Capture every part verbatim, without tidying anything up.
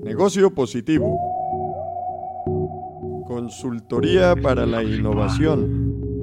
Negocio positivo. Consultoría para la innovación.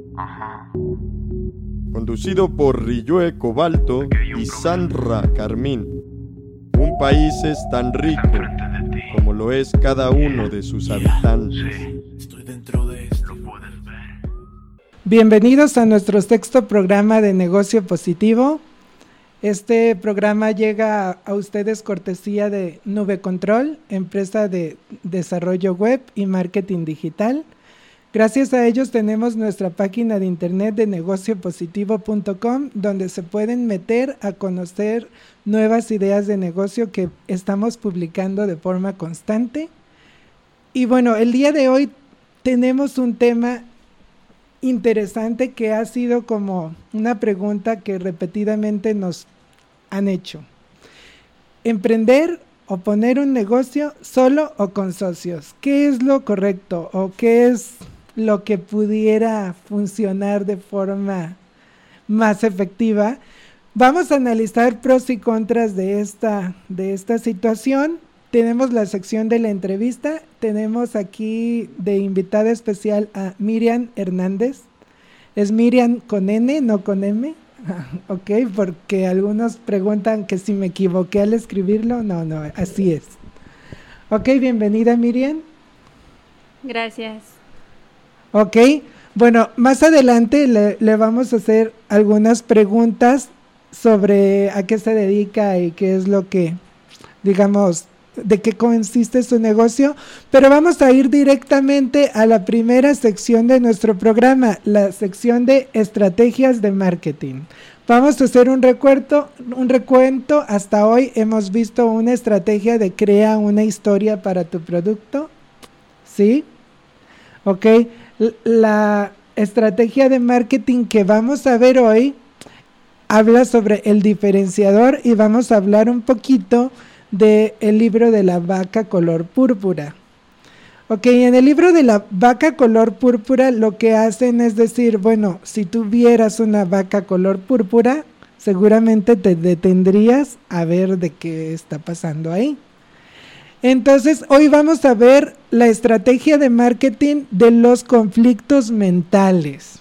Conducido por Riyue Cobalto y Sandra Carmín. Un país es tan rico como lo es cada uno de sus habitantes. Estoy dentro de esto. Lo puedes ver. Bienvenidos a nuestro sexto programa de Negocio Positivo. Este programa llega a ustedes cortesía de Nube Control, empresa de desarrollo web y marketing digital. Gracias a ellos tenemos nuestra página de internet de negocio positivo punto com, donde se pueden meter a conocer nuevas ideas de negocio que estamos publicando de forma constante. Y bueno, el día de hoy tenemos un tema interesante que ha sido como una pregunta que repetidamente nos han hecho. ¿Emprender o poner un negocio solo o con socios? ¿Qué es lo correcto o qué es lo que pudiera funcionar de forma más efectiva? Vamos a analizar pros y contras de esta, de esta situación. Tenemos la sección de la entrevista. Tenemos aquí de invitada especial a Miriam Hernández. Es Miriam con N, no con M. Ok, porque algunos preguntan que si me equivoqué al escribirlo. No, no, así es. Ok, bienvenida Miriam. Gracias. Ok, bueno, más adelante le, le vamos a hacer algunas preguntas sobre a qué se dedica y qué es lo que, digamos, de qué consiste su negocio, pero vamos a ir directamente a la primera sección de nuestro programa, la sección de estrategias de marketing. Vamos a hacer un recuento, un recuento. Hasta hoy hemos visto una estrategia de crea una historia para tu producto, ¿sí? Ok, la estrategia de marketing que vamos a ver hoy habla sobre el diferenciador y vamos a hablar un poquito del libro de la vaca color púrpura. Ok, en el libro de la vaca color púrpura lo que hacen es decir, bueno, si tú vieras una vaca color púrpura, seguramente te detendrías a ver de qué está pasando ahí. Entonces, hoy vamos a ver la estrategia de marketing de los conflictos mentales.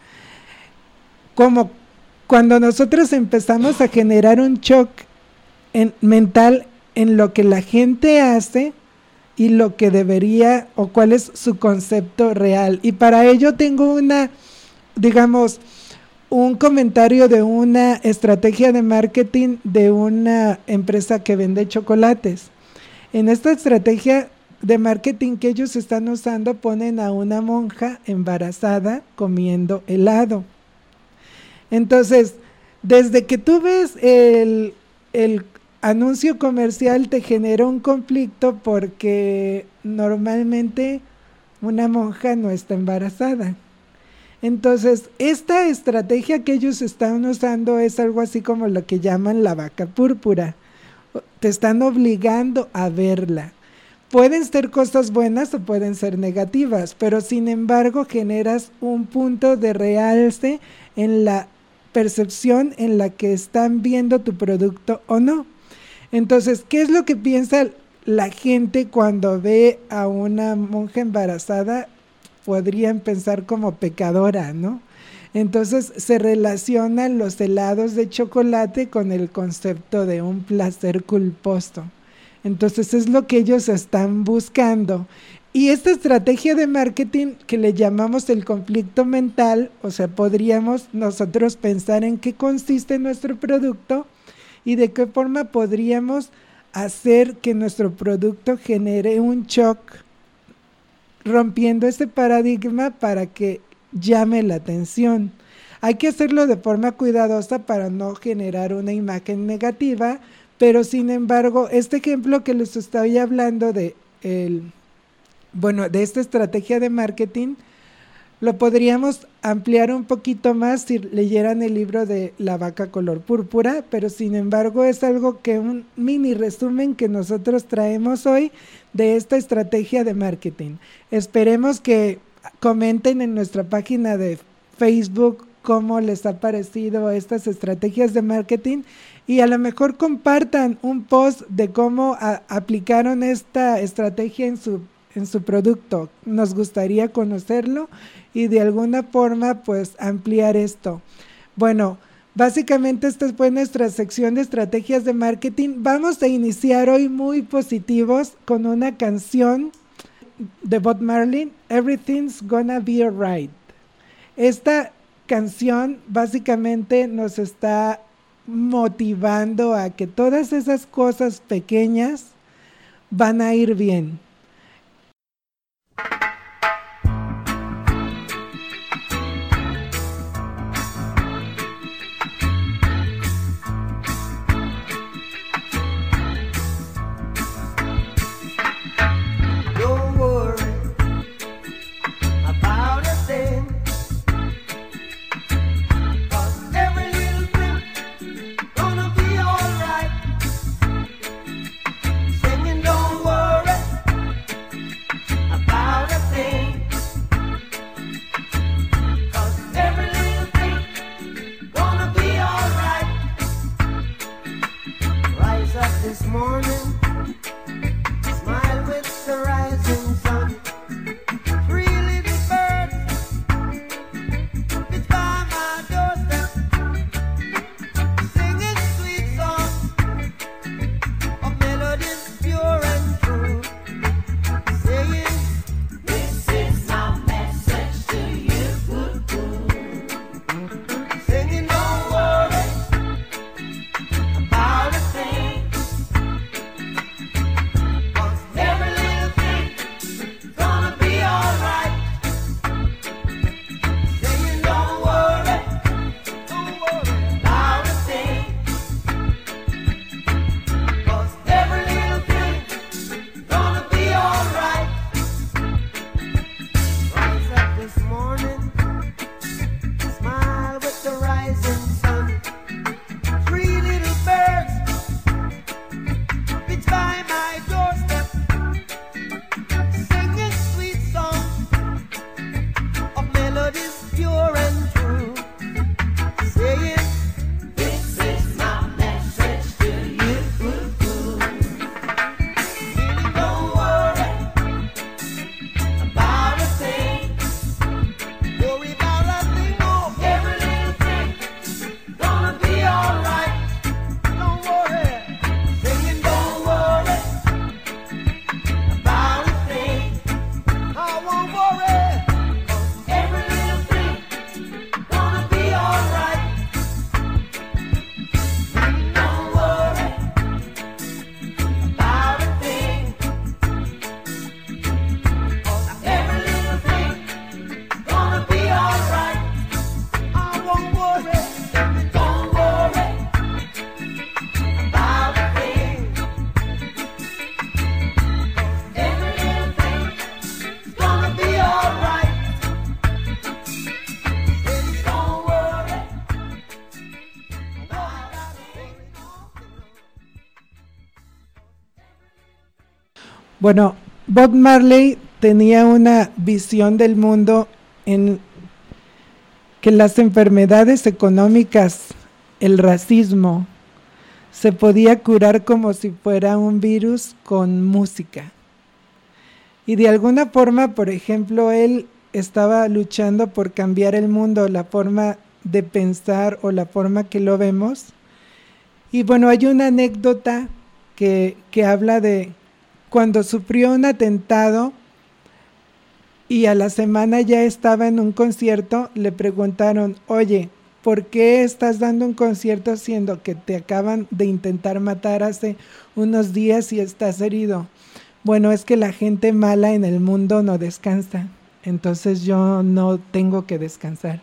Como cuando nosotros empezamos a generar un shock en, mental en lo que la gente hace y lo que debería o cuál es su concepto real. Y para ello tengo una, digamos, un comentario de una estrategia de marketing de una empresa que vende chocolates. En esta estrategia de marketing que ellos están usando, ponen a una monja embarazada comiendo helado. Entonces, desde que tú ves el, el anuncio comercial te genera un conflicto porque normalmente una monja no está embarazada. Entonces, esta estrategia que ellos están usando es algo así como lo que llaman la vaca púrpura. Te están obligando a verla. Pueden ser cosas buenas o pueden ser negativas, pero sin embargo generas un punto de realce en la percepción en la que están viendo tu producto o no. Entonces, ¿qué es lo que piensa la gente cuando ve a una monja embarazada? Podrían pensar como pecadora, ¿no? Entonces se relacionan los helados de chocolate con el concepto de un placer culposo. Entonces es lo que ellos están buscando. Y esta estrategia de marketing que le llamamos el conflicto mental, o sea, podríamos nosotros pensar en qué consiste nuestro producto y de qué forma podríamos hacer que nuestro producto genere un shock, rompiendo ese paradigma para que llame la atención. Hay que hacerlo de forma cuidadosa para no generar una imagen negativa, pero sin embargo, este ejemplo que les estoy hablando de el, bueno, de esta estrategia de marketing, lo podríamos ampliar un poquito más si leyeran el libro de La vaca color púrpura, pero sin embargo es algo que un mini resumen que nosotros traemos hoy de esta estrategia de marketing. Esperemos que comenten en nuestra página de Facebook cómo les ha parecido estas estrategias de marketing y a lo mejor compartan un post de cómo a, aplicaron esta estrategia en su, en su producto. Nos gustaría conocerlo y de alguna forma pues ampliar esto. Bueno, básicamente esta fue nuestra sección de estrategias de marketing. Vamos a iniciar hoy muy positivos con una canción de Bob Marley, Everything's Gonna Be Alright. Esta canción básicamente nos está motivando a que todas esas cosas pequeñas van a ir bien. Bueno, Bob Marley tenía una visión del mundo en que las enfermedades económicas, el racismo, se podía curar como si fuera un virus con música. Y de alguna forma, por ejemplo, él estaba luchando por cambiar el mundo, la forma de pensar o la forma que lo vemos. Y bueno, hay una anécdota que, que habla de cuando sufrió un atentado y a la semana ya estaba en un concierto, le preguntaron, oye, ¿por qué estás dando un concierto siendo que te acaban de intentar matar hace unos días y estás herido? Bueno, es que la gente mala en el mundo no descansa, entonces yo no tengo que descansar.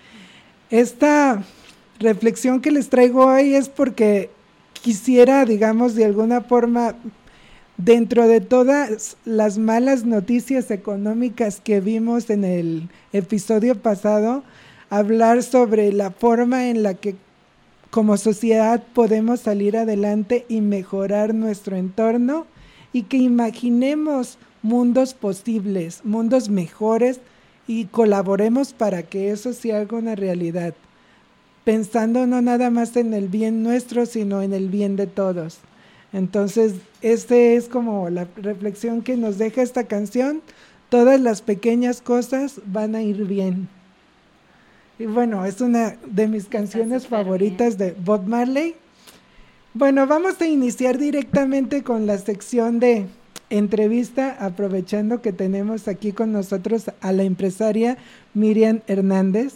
Esta reflexión que les traigo hoy es porque quisiera, digamos, de alguna forma, dentro de todas las malas noticias económicas que vimos en el episodio pasado, hablar sobre la forma en la que como sociedad podemos salir adelante y mejorar nuestro entorno y que imaginemos mundos posibles, mundos mejores y colaboremos para que eso se haga una realidad. pensando no nada más en el bien nuestro, sino en el bien de todos. Entonces, esta es como la reflexión que nos deja esta canción. Todas las pequeñas cosas van a ir bien. Y bueno, es una de mis canciones favoritas de Bob Marley. Bueno, vamos a iniciar directamente con la sección de entrevista, aprovechando que tenemos aquí con nosotros a la empresaria Miriam Hernández.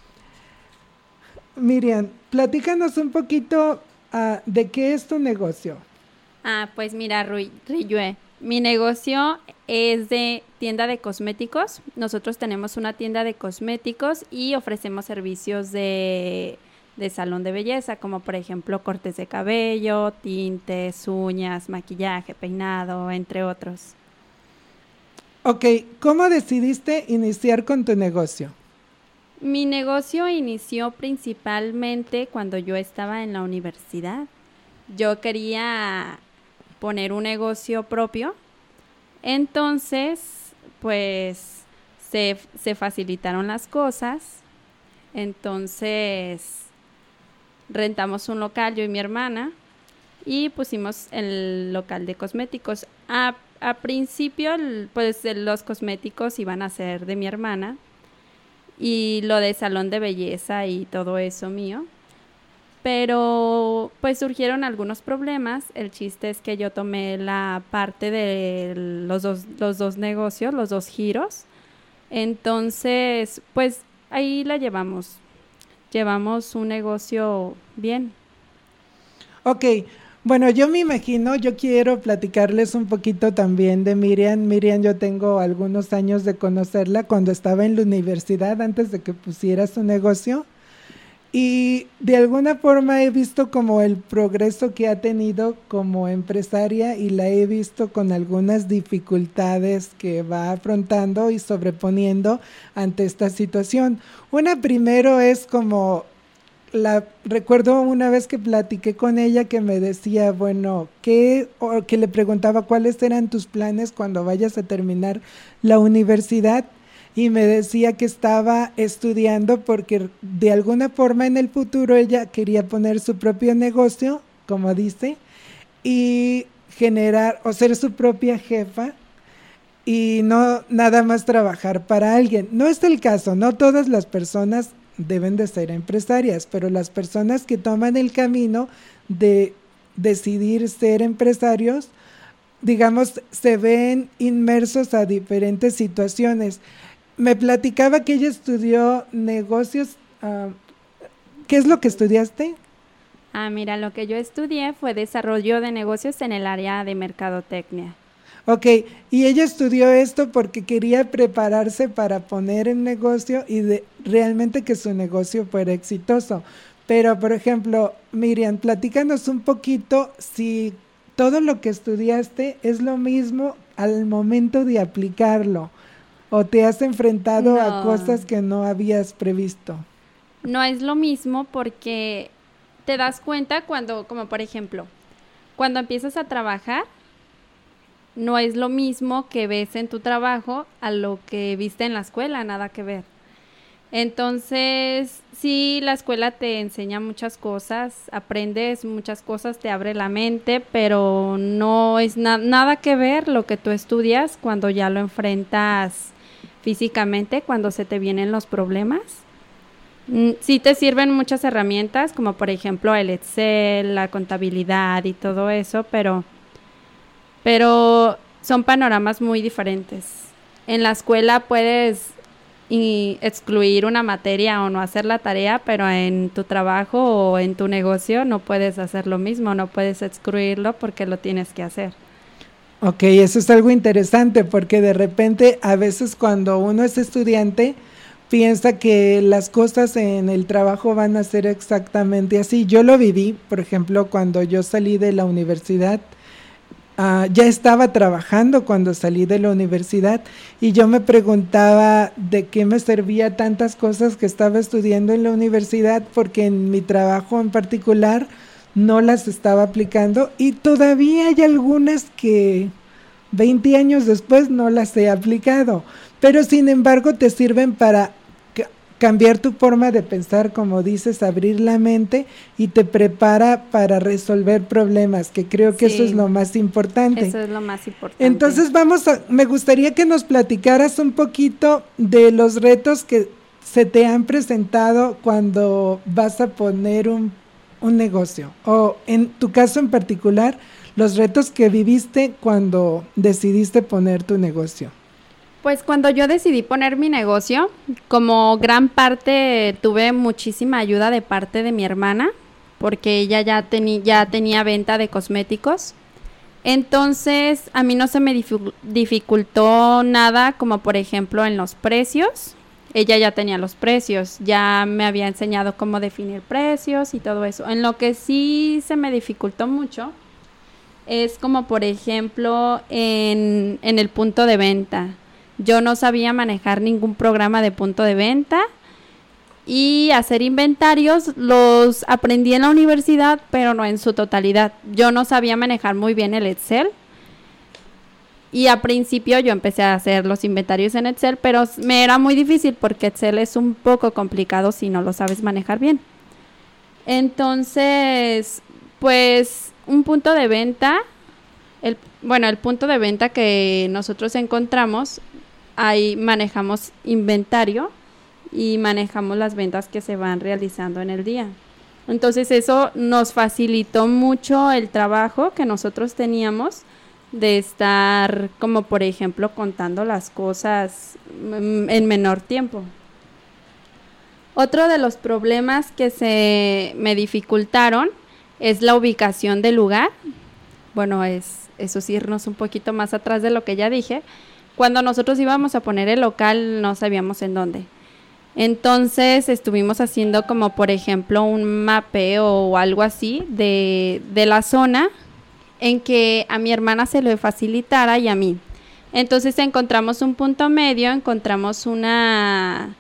Miriam, platícanos un poquito uh, de qué es tu negocio. Ah, pues mira, Rui, Riyue, mi negocio es de tienda de cosméticos. Nosotros tenemos una tienda de cosméticos y ofrecemos servicios de, de salón de belleza, como por ejemplo cortes de cabello, tintes, uñas, maquillaje, peinado, entre otros. Ok, ¿cómo decidiste iniciar con tu negocio? Mi negocio inició principalmente cuando yo estaba en la universidad. Yo quería poner un negocio propio, entonces pues se, se facilitaron las cosas, entonces rentamos un local yo y mi hermana y pusimos el local de cosméticos. A, a principio pues los cosméticos iban a ser de mi hermana y lo de salón de belleza y todo eso mío. Pero pues surgieron algunos problemas. El chiste es que yo tomé la parte de los dos, los dos negocios, los dos giros. Entonces, pues ahí la llevamos. Llevamos un negocio bien. Ok, bueno, yo me imagino, yo quiero platicarles un poquito también de Miriam. Miriam, yo tengo algunos años de conocerla cuando estaba en la universidad, antes de que pusiera su negocio. Y de alguna forma he visto como el progreso que ha tenido como empresaria y la he visto con algunas dificultades que va afrontando y sobreponiendo ante esta situación. Una primero es como, la recuerdo una vez que platiqué con ella que me decía, bueno, ¿qué? O que le preguntaba cuáles eran tus planes cuando vayas a terminar la universidad. Y me decía que estaba estudiando porque de alguna forma en el futuro ella quería poner su propio negocio, como dice, y generar o ser su propia jefa y no nada más trabajar para alguien. No es el caso, no todas las personas deben de ser empresarias, pero las personas que toman el camino de decidir ser empresarios, digamos, se ven inmersos a diferentes situaciones. Me platicaba que ella estudió negocios. Uh, ¿Qué es lo que estudiaste? Ah, mira, lo que yo estudié fue desarrollo de negocios en el área de mercadotecnia. Ok, y ella estudió esto porque quería prepararse para poner en negocio y de, realmente que su negocio fuera exitoso. Pero, por ejemplo, Miriam, platícanos un poquito si todo lo que estudiaste es lo mismo al momento de aplicarlo. ¿O te has enfrentado no. a cosas que no habías previsto? No es lo mismo porque te das cuenta cuando, como por ejemplo, cuando empiezas a trabajar, no es lo mismo que ves en tu trabajo a lo que viste en la escuela, nada que ver. Entonces, sí, la escuela te enseña muchas cosas, aprendes muchas cosas, te abre la mente, pero no es na- nada que ver lo que tú estudias cuando ya lo enfrentas físicamente, cuando se te vienen los problemas. Mm, sí te sirven muchas herramientas, como por ejemplo el Excel, la contabilidad y todo eso, pero, pero son panoramas muy diferentes. En la escuela puedes y excluir una materia o no hacer la tarea, pero en tu trabajo o en tu negocio no puedes hacer lo mismo, no puedes excluirlo porque lo tienes que hacer. Ok, eso es algo interesante porque de repente a veces cuando uno es estudiante piensa que las cosas en el trabajo van a ser exactamente así. Yo lo viví, por ejemplo, cuando yo salí de la universidad. Uh, ya estaba trabajando cuando salí de la universidad y yo me preguntaba de qué me servía tantas cosas que estaba estudiando en la universidad porque en mi trabajo en particular no las estaba aplicando y todavía hay algunas que veinte años después no las he aplicado, pero sin embargo te sirven para cambiar tu forma de pensar, como dices, abrir la mente y te prepara para resolver problemas, que creo que sí, eso es lo más importante. Eso es lo más importante. Entonces vamos a, me gustaría que nos platicaras un poquito de los retos que se te han presentado cuando vas a poner un, un negocio, o en tu caso en particular, los retos que viviste cuando decidiste poner tu negocio. Pues cuando yo decidí poner mi negocio, como gran parte tuve muchísima ayuda de parte de mi hermana, porque ella ya, teni- ya tenía venta de cosméticos. Entonces a mí no se me dific- dificultó nada, como por ejemplo en los precios. Ella ya tenía los precios, ya me había enseñado cómo definir precios y todo eso. En lo que sí se me dificultó mucho es como por ejemplo en, en el punto de venta. Yo no sabía manejar ningún programa de punto de venta y hacer inventarios los aprendí en la universidad, pero no en su totalidad. Yo no sabía manejar muy bien el Excel y a principio yo empecé a hacer los inventarios en Excel, pero me era muy difícil porque Excel es un poco complicado si no lo sabes manejar bien. Entonces, pues un punto de venta, el, bueno, el punto de venta que nosotros encontramos, ahí manejamos inventario y manejamos las ventas que se van realizando en el día. Entonces eso nos facilitó mucho el trabajo que nosotros teníamos de estar como por ejemplo contando las cosas en menor tiempo. Otro de los problemas que se me dificultaron es la ubicación del lugar. Bueno, es eso sí, irnos un poquito más atrás de lo que ya dije. Cuando nosotros íbamos a poner el local no sabíamos en dónde. Entonces estuvimos haciendo como por ejemplo un mapeo o algo así de, de la zona en que a mi hermana se le facilitara y a mí. Entonces encontramos un punto medio, encontramos una,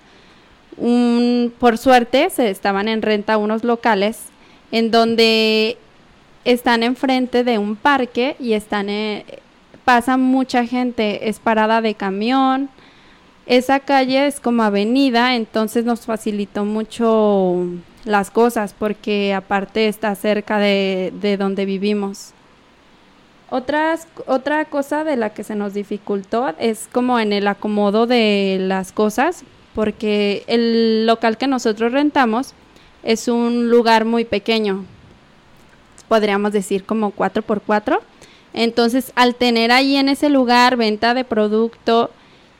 un, por suerte se estaban en renta unos locales en donde están enfrente de un parque y están en, pasa mucha gente, es parada de camión. Esa calle es como avenida, entonces nos facilitó mucho las cosas porque aparte está cerca de, de donde vivimos. Otras, otra cosa de la que se nos dificultó es como en el acomodo de las cosas, porque el local que nosotros rentamos es un lugar muy pequeño, podríamos decir como cuatro por cuatro. Entonces, al tener ahí en ese lugar venta de producto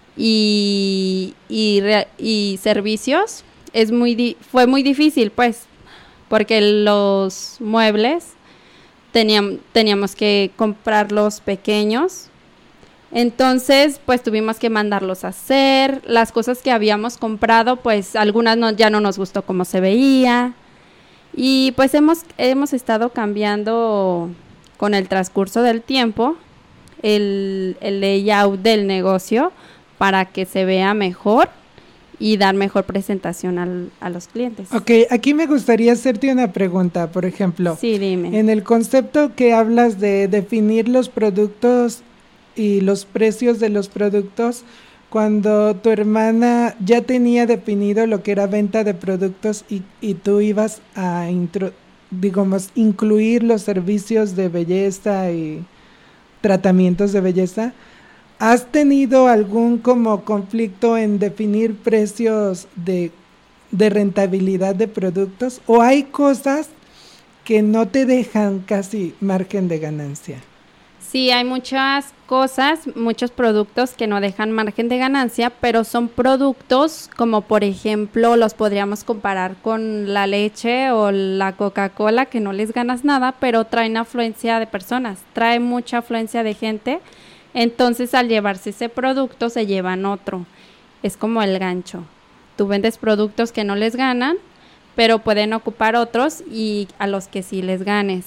y, y, y servicios, es muy di- fue muy difícil, pues, porque los muebles teníamos, teníamos que comprarlos pequeños. Entonces, pues, tuvimos que mandarlos a hacer. Las cosas que habíamos comprado, pues, algunas no, ya no nos gustó cómo se veía. Y, pues, hemos, hemos estado cambiando con el transcurso del tiempo el, el layout del negocio para que se vea mejor y dar mejor presentación al, a los clientes. Ok, aquí me gustaría hacerte una pregunta, por ejemplo. Sí, dime. En el concepto que hablas de definir los productos y los precios de los productos, cuando tu hermana ya tenía definido lo que era venta de productos y, y tú ibas a introducir, digamos, incluir los servicios de belleza y tratamientos de belleza, ¿has tenido algún como conflicto en definir precios de, de rentabilidad de productos? ¿O hay cosas que no te dejan casi margen de ganancia? Sí, hay muchas cosas, muchos productos que no dejan margen de ganancia, pero son productos como por ejemplo los podríamos comparar con la leche o la Coca-Cola, que no les ganas nada, pero traen afluencia de personas, trae mucha afluencia de gente, entonces al llevarse ese producto se llevan otro, es como el gancho. Tú vendes productos que no les ganan, pero pueden ocupar otros y a los que sí les ganes.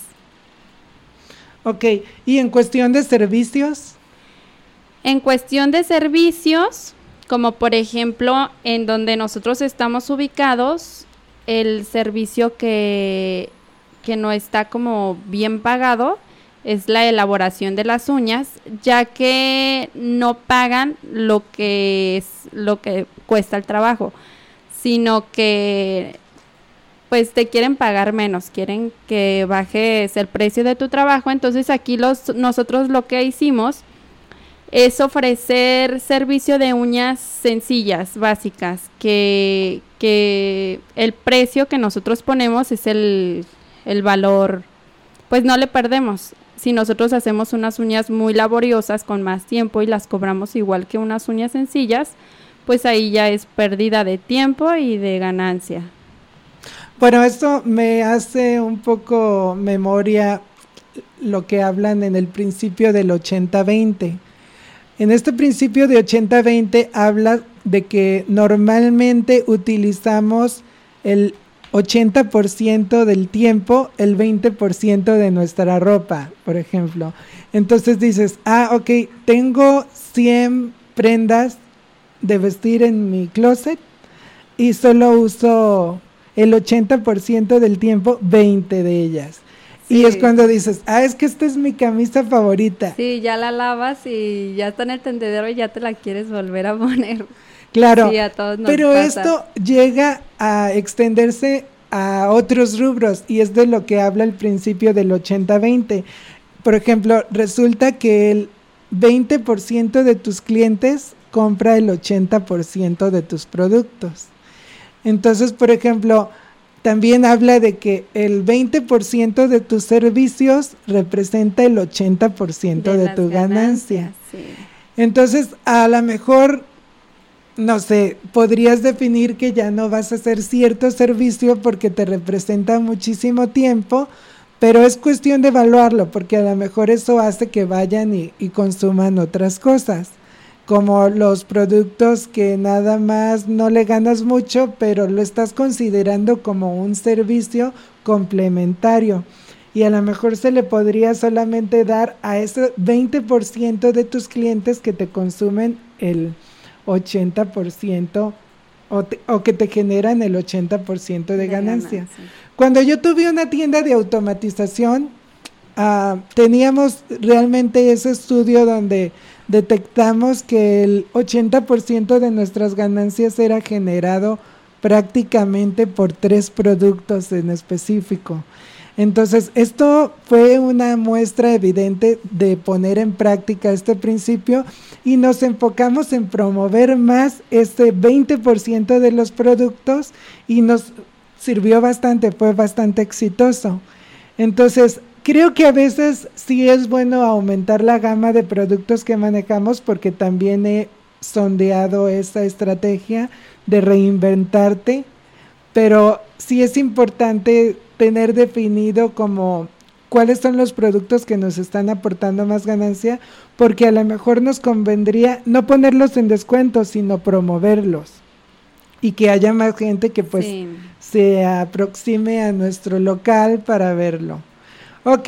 Ok, ¿y en cuestión de servicios? En cuestión de servicios, como por ejemplo en donde nosotros estamos ubicados, el servicio que, que no está como bien pagado es la elaboración de las uñas, ya que no pagan lo que es lo que cuesta el trabajo. sino que pues te quieren pagar menos, quieren que bajes el precio de tu trabajo. Entonces aquí los nosotros lo que hicimos es ofrecer servicio de uñas sencillas, básicas, que, que el precio que nosotros ponemos es el, el valor, pues no le perdemos. Si nosotros hacemos unas uñas muy laboriosas con más tiempo y las cobramos igual que unas uñas sencillas, pues ahí ya es pérdida de tiempo y de ganancia. Bueno, esto me hace un poco memoria lo que hablan en el principio del ochenta veinte. En este principio de ochenta veinte habla de que normalmente utilizamos el ochenta por ciento del tiempo, el veinte por ciento de nuestra ropa, por ejemplo. Entonces dices, ah, ok, tengo cien prendas de vestir en mi closet y solo uso el ochenta por ciento del tiempo, veinte de ellas. Sí. Y es cuando dices, ah, es que esta es mi camisa favorita. Sí, ya la lavas y ya está en el tendedero y ya te la quieres volver a poner. Claro, sí, a todos nos pero pasa. Esto llega a extenderse a otros rubros y es de lo que habla el principio del ochenta veinte. Por ejemplo, resulta que el veinte por ciento de tus clientes compra el ochenta por ciento de tus productos. Entonces, por ejemplo, también habla de que el veinte por ciento de tus servicios representa el ochenta por ciento de, de tu ganancia. Sí. Entonces, a lo mejor, no sé, podrías definir que ya no vas a hacer cierto servicio porque te representa muchísimo tiempo, pero es cuestión de evaluarlo, porque a lo mejor eso hace que vayan y, y consuman otras cosas, como los productos que nada más no le ganas mucho, pero lo estás considerando como un servicio complementario. Y a lo mejor se le podría solamente dar a ese veinte por ciento de tus clientes que te consumen el ochenta por ciento o, te, o que te generan el ochenta por ciento de, de ganancia. ganancia. Cuando yo tuve una tienda de automatización, uh, teníamos realmente ese estudio donde detectamos que el ochenta por ciento de nuestras ganancias era generado prácticamente por tres productos en específico. Entonces, esto fue una muestra evidente de poner en práctica este principio y nos enfocamos en promover más este veinte por ciento de los productos y nos sirvió bastante, fue bastante exitoso. Entonces, creo que a veces sí es bueno aumentar la gama de productos que manejamos porque también he sondeado esa estrategia de reinventarte, pero sí es importante tener definido como cuáles son los productos que nos están aportando más ganancia, porque a lo mejor nos convendría no ponerlos en descuento, sino promoverlos y que haya más gente que pues sí. se aproxime a nuestro local para verlo. Ok,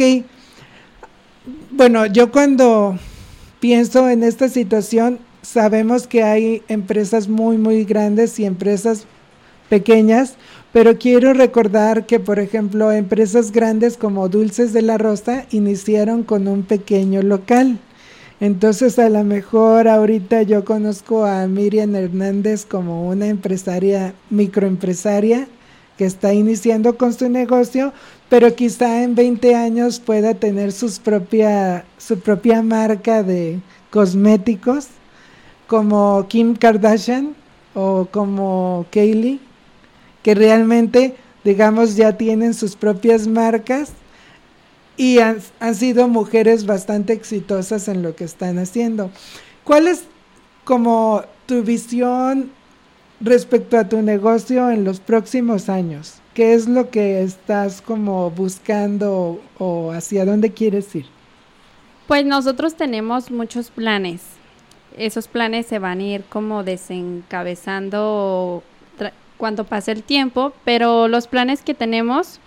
bueno, yo cuando pienso en esta situación, sabemos que hay empresas muy, muy grandes y empresas pequeñas, pero quiero recordar que, por ejemplo, empresas grandes como Dulces de la Rosa iniciaron con un pequeño local. Entonces, a lo mejor ahorita yo conozco a Miriam Hernández como una empresaria, microempresaria, que está iniciando con su negocio, pero quizá en veinte años pueda tener sus propia, su propia marca de cosméticos, como Kim Kardashian o como Kylie, que realmente, digamos, ya tienen sus propias marcas y han, han sido mujeres bastante exitosas en lo que están haciendo. ¿Cuál es como tu visión respecto a tu negocio en los próximos años? ¿Qué es lo que estás como buscando o hacia dónde quieres ir? Pues nosotros tenemos muchos planes. Esos planes se van a ir como desencabezando tra- cuando pase el tiempo, pero los planes que tenemos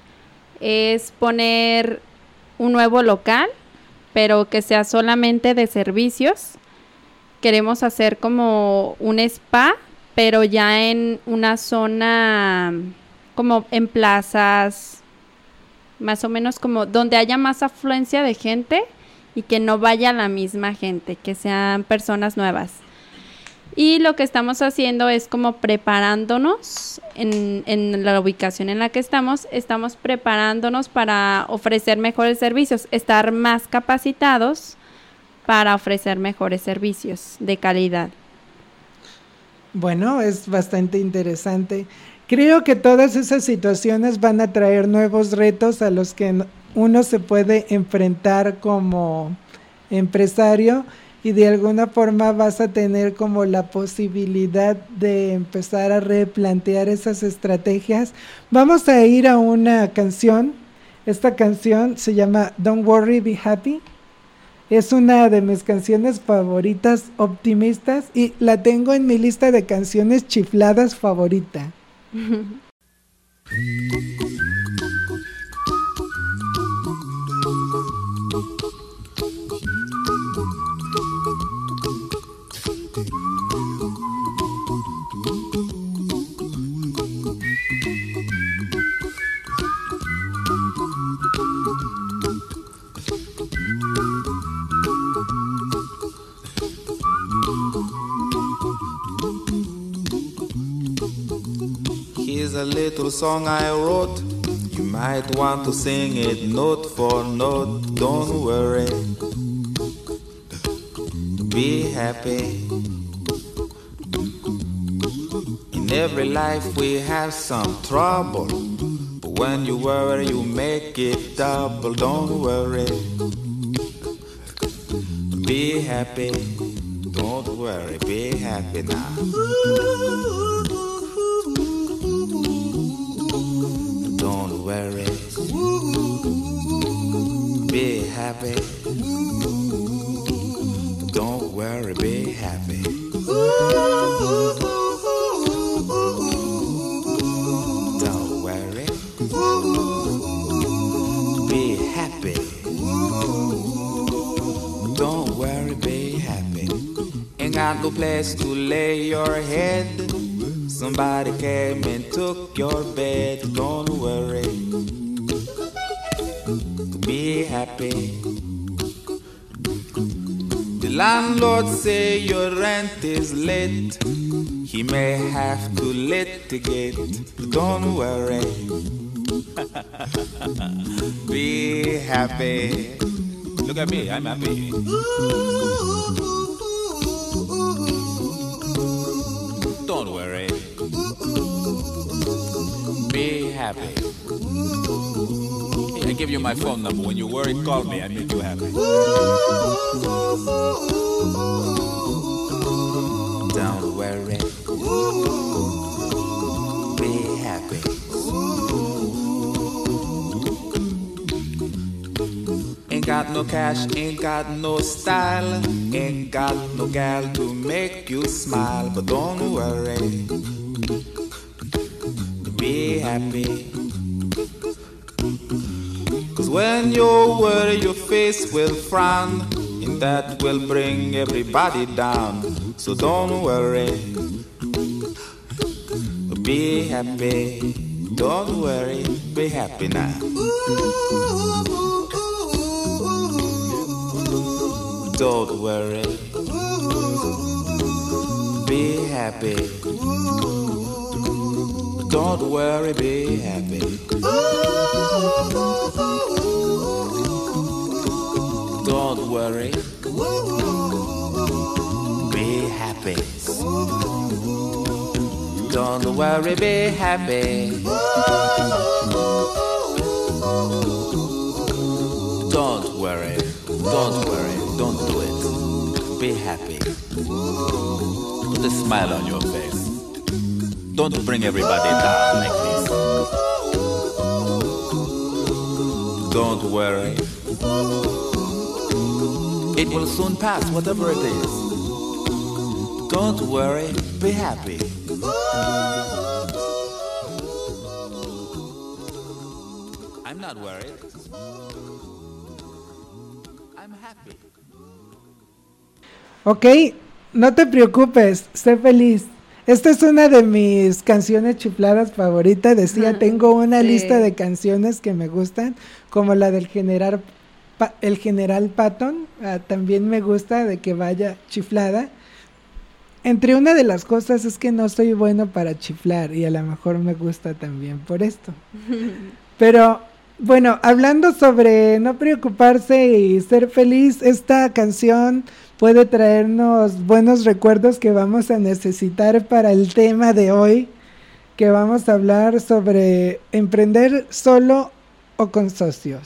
es poner un nuevo local, pero que sea solamente de servicios. Queremos hacer como un spa, pero ya en una zona como en plazas, más o menos como donde haya más afluencia de gente y que no vaya la misma gente, que sean personas nuevas. Y lo que estamos haciendo es como preparándonos en, en la ubicación en la que estamos, estamos preparándonos para ofrecer mejores servicios, estar más capacitados para ofrecer mejores servicios de calidad. Bueno, es bastante interesante. Creo que todas esas situaciones van a traer nuevos retos a los que uno se puede enfrentar como empresario, y de alguna forma vas a tener como la posibilidad de empezar a replantear esas estrategias. Vamos a ir a una canción. Esta canción se llama Don't Worry, Be Happy. Es una de mis canciones favoritas optimistas y la tengo en mi lista de canciones chifladas favorita. Here's a little song I wrote. You might want to sing it note for note. Don't worry, be happy. In every life we have some trouble, but when you worry you make it double. Don't worry, be happy. Don't worry, be happy now. Don't worry, be happy. Don't worry, be happy. Don't worry, be happy. Don't worry, be happy. Ain't got no place to lay your head. Somebody came and took your bed. Don't worry, be happy. The landlord say your rent is late. He may have to litigate. Don't worry, be happy. Look at me, I'm happy. Don't worry, be happy. Hey, I give you my phone number. When you worry, call me. I make you happy. Don't worry, be happy. Ain't got no cash, ain't got no style, ain't got no gal to make you smile. But don't worry, be happy. Cause when you worry your face will frown, and that will bring everybody down. So don't worry, be happy. Don't worry, be happy now. Don't worry, be happy. Don't worry, be happy. Don't worry, be happy. Don't worry, be happy. Don't worry, don't worry, don't do it. Be happy. Put a smile on your face. Don't bring everybody down like this. Don't worry, it will soon pass, whatever it is. Don't worry, be happy. I'm not worried. I'm happy. Ok, no te preocupes, sé feliz. Esta es una de mis canciones chifladas favoritas. Decía, tengo una sí. lista de canciones que me gustan, como la del general, pa, el general Patton. Uh, también me gusta de que vaya chiflada. entre una de las cosas es que no soy bueno para chiflar y a lo mejor me gusta también por esto. Pero bueno, hablando sobre no preocuparse y ser feliz, esta canción puede traernos buenos recuerdos que vamos a necesitar para el tema de hoy, que vamos a hablar sobre emprender solo o con socios.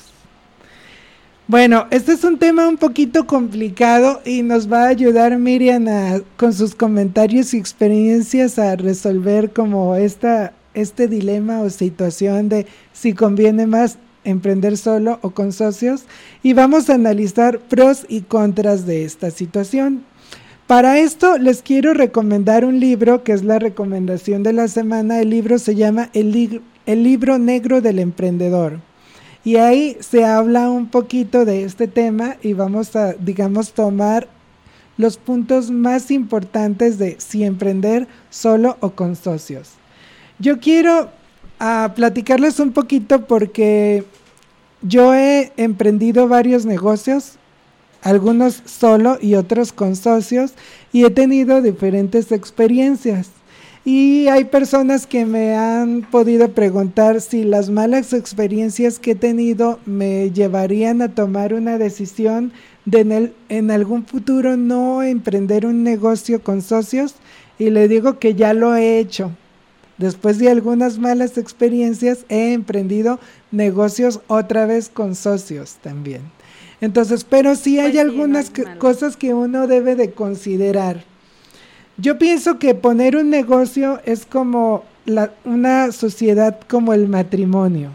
Bueno, este es un tema un poquito complicado y nos va a ayudar Miriam a, con sus comentarios y experiencias a resolver como esta, este dilema o situación de si conviene más emprender solo o con socios, y vamos a analizar pros y contras de esta situación. Para esto les quiero recomendar un libro que es la recomendación de la semana. El libro se llama El, li- El libro negro del emprendedor. Y ahí se habla un poquito de este tema y vamos a, digamos, tomar los puntos más importantes de si emprender solo o con socios. Yo quiero uh, platicarles un poquito porque yo he emprendido varios negocios, algunos solo y otros con socios, y he tenido diferentes experiencias. Y hay personas que me han podido preguntar si las malas experiencias que he tenido me llevarían a tomar una decisión de en, el, en algún futuro no emprender un negocio con socios, y le digo que ya lo he hecho. Después de algunas malas experiencias he emprendido negocios otra vez con socios también. Entonces, pero sí hay pues algunas sí, no que, cosas que uno debe de considerar. Yo pienso que poner un negocio es como la, una sociedad como el matrimonio.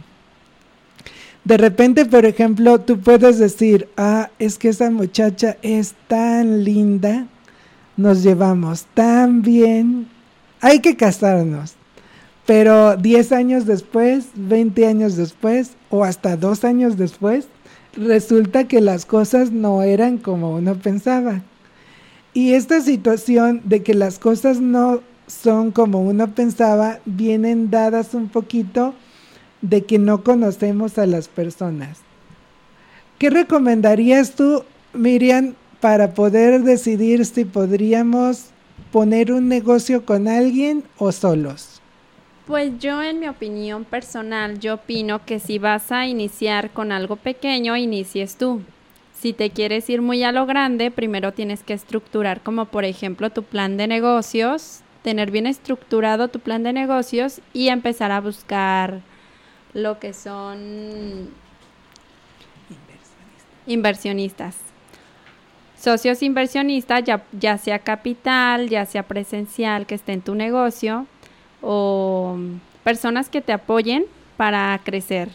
De repente, por ejemplo, tú puedes decir, ah, es que esa muchacha es tan linda, nos llevamos tan bien, hay que casarnos. Pero diez años después, veinte años después, o hasta dos años después, resulta que las cosas no eran como uno pensaba. Y esta situación de que las cosas no son como uno pensaba, vienen dadas un poquito de que no conocemos a las personas. ¿Qué recomendarías tú, Miriam, para poder decidir si podríamos poner un negocio con alguien o solos? Pues yo, en mi opinión personal, yo opino que si vas a iniciar con algo pequeño, inicies tú. Si te quieres ir muy a lo grande, primero tienes que estructurar, como por ejemplo tu plan de negocios, tener bien estructurado tu plan de negocios y empezar a buscar lo que son inversionistas. inversionistas. Socios inversionistas, ya, ya sea capital, ya sea presencial, que esté en tu negocio, o personas que te apoyen para crecer.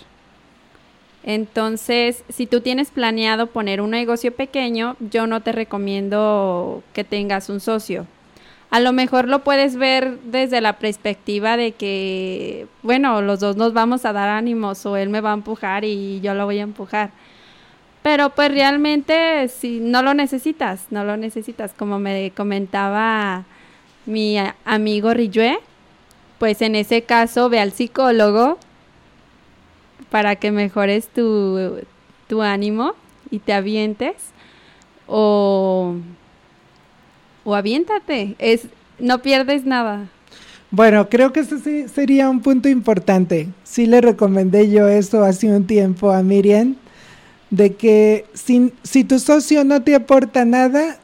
Entonces, si tú tienes planeado poner un negocio pequeño, yo no te recomiendo que tengas un socio. A lo mejor lo puedes ver desde la perspectiva de que, bueno, los dos nos vamos a dar ánimos, o él me va a empujar y yo lo voy a empujar. Pero pues realmente si no lo necesitas, no lo necesitas. Como me comentaba mi amigo Rillue, pues en ese caso ve al psicólogo para que mejores tu, tu ánimo y te avientes, o, o aviéntate, es, no pierdes nada. Bueno, creo que eso sí sería un punto importante. Sí le recomendé yo eso hace un tiempo a Miriam, de que si, si tu socio no te aporta nada,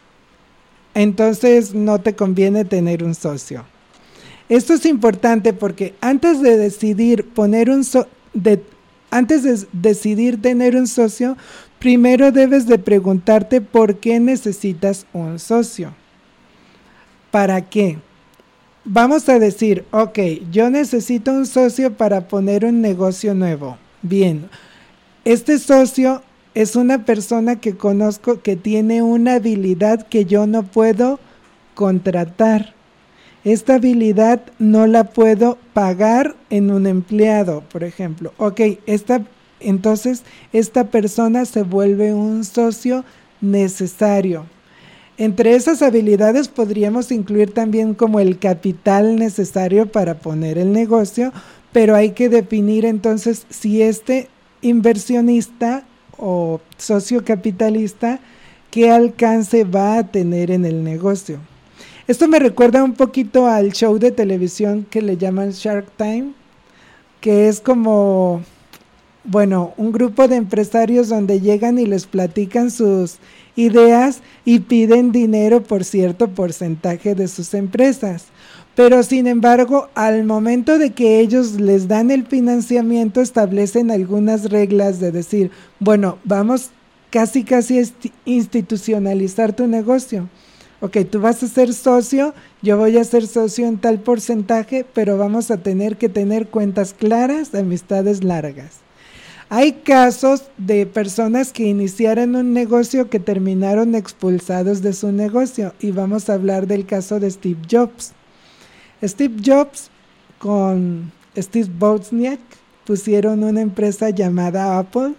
entonces no te conviene tener un socio. Esto es importante porque antes de decidir poner un so de antes de decidir tener un socio, primero debes de preguntarte por qué necesitas un socio. ¿Para qué? Vamos a decir, ok, yo necesito un socio para poner un negocio nuevo. Bien, este socio es una persona que conozco que tiene una habilidad que yo no puedo contratar. Esta habilidad no la puedo pagar en un empleado, por ejemplo. Ok, esta, entonces esta persona se vuelve un socio necesario. Entre esas habilidades podríamos incluir también como el capital necesario para poner el negocio, pero hay que definir entonces si este inversionista o socio capitalista, qué alcance va a tener en el negocio. Esto me recuerda un poquito al show de televisión que le llaman Shark Time, que es como, bueno, un grupo de empresarios donde llegan y les platican sus ideas y piden dinero por cierto porcentaje de sus empresas. Pero sin embargo, al momento de que ellos les dan el financiamiento, establecen algunas reglas de decir, bueno, vamos casi casi a institucionalizar tu negocio. Ok, tú vas a ser socio, yo voy a ser socio en tal porcentaje, pero vamos a tener que tener cuentas claras, amistades largas. Hay casos de personas que iniciaron un negocio que terminaron expulsados de su negocio, y vamos a hablar del caso de Steve Jobs. Steve Jobs con Steve Wozniak pusieron una empresa llamada Apple,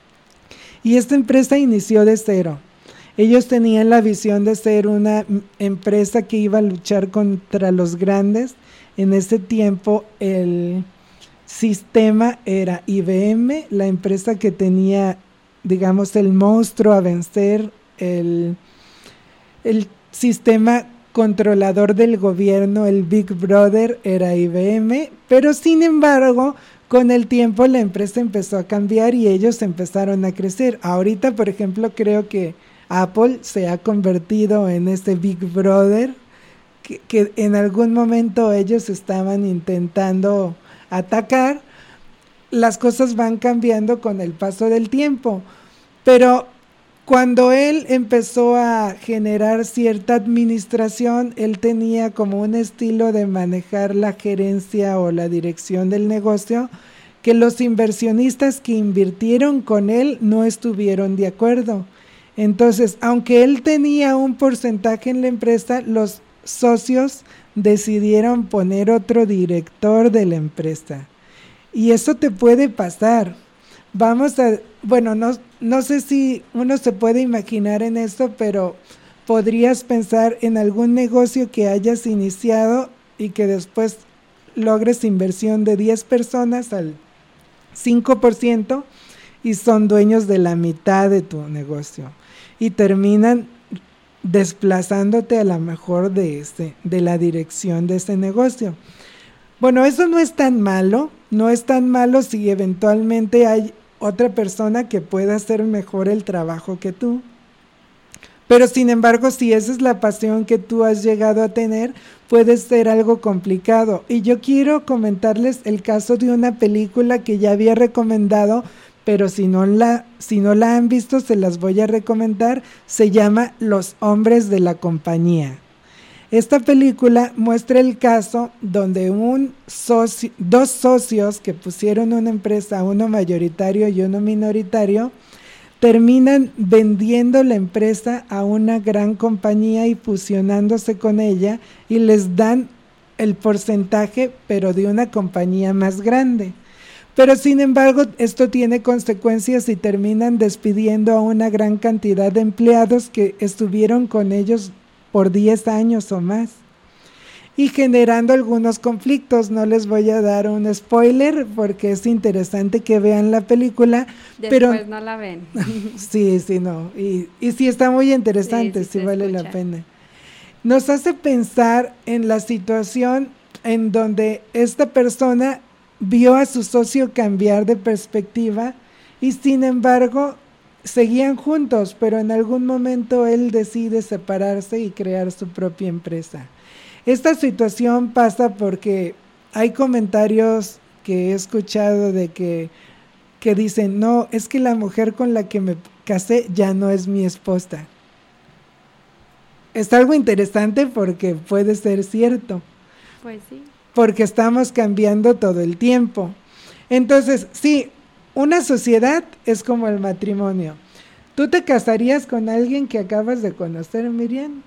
y esta empresa inició de cero. Ellos tenían la visión de ser una empresa que iba a luchar contra los grandes. En ese tiempo el sistema era I B M, la empresa que tenía, digamos, el monstruo a vencer, el, el sistema controlador del gobierno, el Big Brother, era I B M, pero sin embargo, con el tiempo la empresa empezó a cambiar y ellos empezaron a crecer. Ahorita, por ejemplo, creo que Apple se ha convertido en este Big Brother que, que en algún momento ellos estaban intentando atacar. Las cosas van cambiando con el paso del tiempo, pero cuando él empezó a generar cierta administración, él tenía como un estilo de manejar la gerencia o la dirección del negocio que los inversionistas que invirtieron con él no estuvieron de acuerdo. Entonces, aunque él tenía un porcentaje en la empresa, los socios decidieron poner otro director de la empresa. Y eso te puede pasar. Vamos a, bueno, no, no sé si uno se puede imaginar en esto, pero podrías pensar en algún negocio que hayas iniciado y que después logres inversión de diez personas al cinco por ciento y son dueños de la mitad de tu negocio. Y terminan desplazándote a lo mejor de, ese, de la dirección de ese negocio. Bueno, eso no es tan malo, no es tan malo si eventualmente hay otra persona que pueda hacer mejor el trabajo que tú. Pero sin embargo, si esa es la pasión que tú has llegado a tener, puede ser algo complicado. Y yo quiero comentarles el caso de una película que ya había recomendado, pero si no la, si no la han visto, se las voy a recomendar. Se llama Los Hombres de la Compañía. Esta película muestra el caso donde un socio, dos socios que pusieron una empresa, uno mayoritario y uno minoritario, terminan vendiendo la empresa a una gran compañía y fusionándose con ella, y les dan el porcentaje, pero de una compañía más grande. Pero sin embargo, esto tiene consecuencias y terminan despidiendo a una gran cantidad de empleados que estuvieron con ellos por diez años o más, y generando algunos conflictos. No les voy a dar un spoiler porque es interesante que vean la película. Después pero no la ven. sí, sí, no, y, y sí está muy interesante, sí, sí, sí vale escucha. La pena. Nos hace pensar en la situación en donde esta persona vio a su socio cambiar de perspectiva y sin embargo seguían juntos, pero en algún momento él decide separarse y crear su propia empresa. Esta situación pasa porque hay comentarios que he escuchado de que, que dicen, no, es que la mujer con la que me casé ya no es mi esposa. Es algo interesante porque puede ser cierto. Pues sí. Porque estamos cambiando todo el tiempo. Entonces, sí, una sociedad es como el matrimonio. ¿Tú te casarías con alguien que acabas de conocer, Miriam?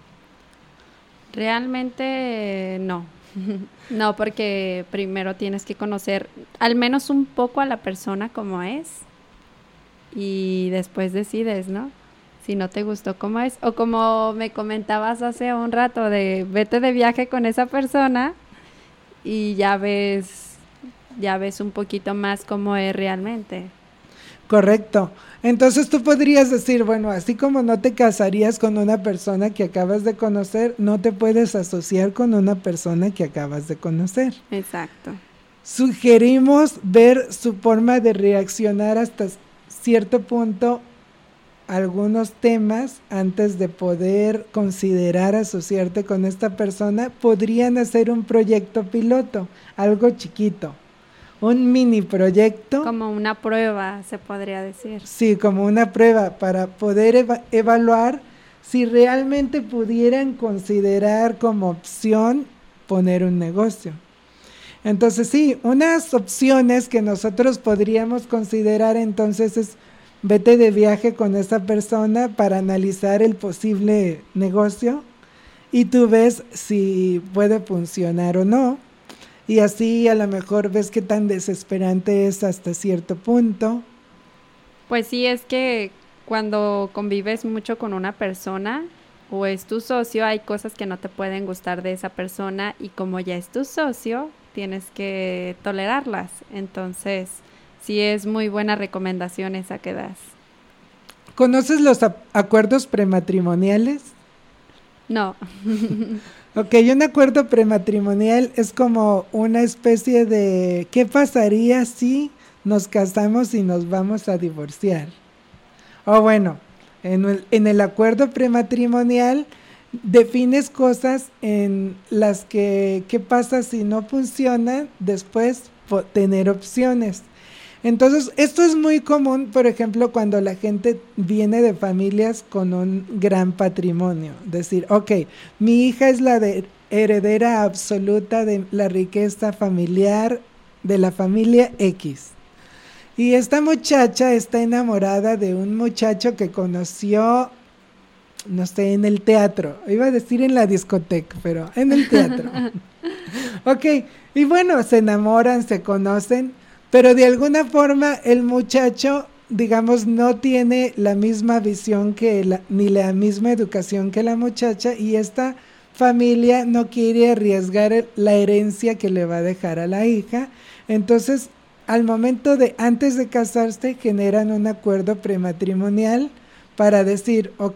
Realmente no. No, porque primero tienes que conocer al menos un poco a la persona como es y después decides, ¿no? Si no te gustó cómo es. O como me comentabas hace un rato, de vete de viaje con esa persona y ya ves, ya ves un poquito más cómo es realmente. Correcto. Entonces tú podrías decir, bueno, así como no te casarías con una persona que acabas de conocer, no te puedes asociar con una persona que acabas de conocer. Exacto. Sugerimos ver su forma de reaccionar hasta cierto punto a algunos temas antes de poder considerar asociarte con esta persona. Podrían hacer un proyecto piloto, algo chiquito. Un mini proyecto. Como una prueba, se podría decir. Sí, como una prueba para poder eva- evaluar si realmente pudieran considerar como opción poner un negocio. Entonces sí, unas opciones que nosotros podríamos considerar entonces es vete de viaje con esa persona para analizar el posible negocio y tú ves si puede funcionar o no. Y así a lo mejor ves qué tan desesperante es hasta cierto punto. Pues sí, es que cuando convives mucho con una persona o es tu socio, hay cosas que no te pueden gustar de esa persona y como ya es tu socio, tienes que tolerarlas. Entonces, sí es muy buena recomendación esa que das. ¿Conoces los a- acuerdos prematrimoniales? No. Ok, un acuerdo prematrimonial es como una especie de ¿qué pasaría si nos casamos y nos vamos a divorciar? O bueno, en el, en el acuerdo prematrimonial defines cosas en las que ¿qué pasa si no funcionan? Después po- tener opciones. Entonces, esto es muy común, por ejemplo, cuando la gente viene de familias con un gran patrimonio. Decir, ok, mi hija es la de heredera absoluta de la riqueza familiar de la familia X. Y esta muchacha está enamorada de un muchacho que conoció, no sé, en el teatro. Iba a decir en la discoteca, pero en el teatro. Ok, y bueno, se enamoran, se conocen. Pero de alguna forma el muchacho, digamos, no tiene la misma visión que la, ni la misma educación que la muchacha y esta familia no quiere arriesgar la herencia que le va a dejar a la hija. Entonces, al momento de, antes de casarse, generan un acuerdo prematrimonial para decir, ok,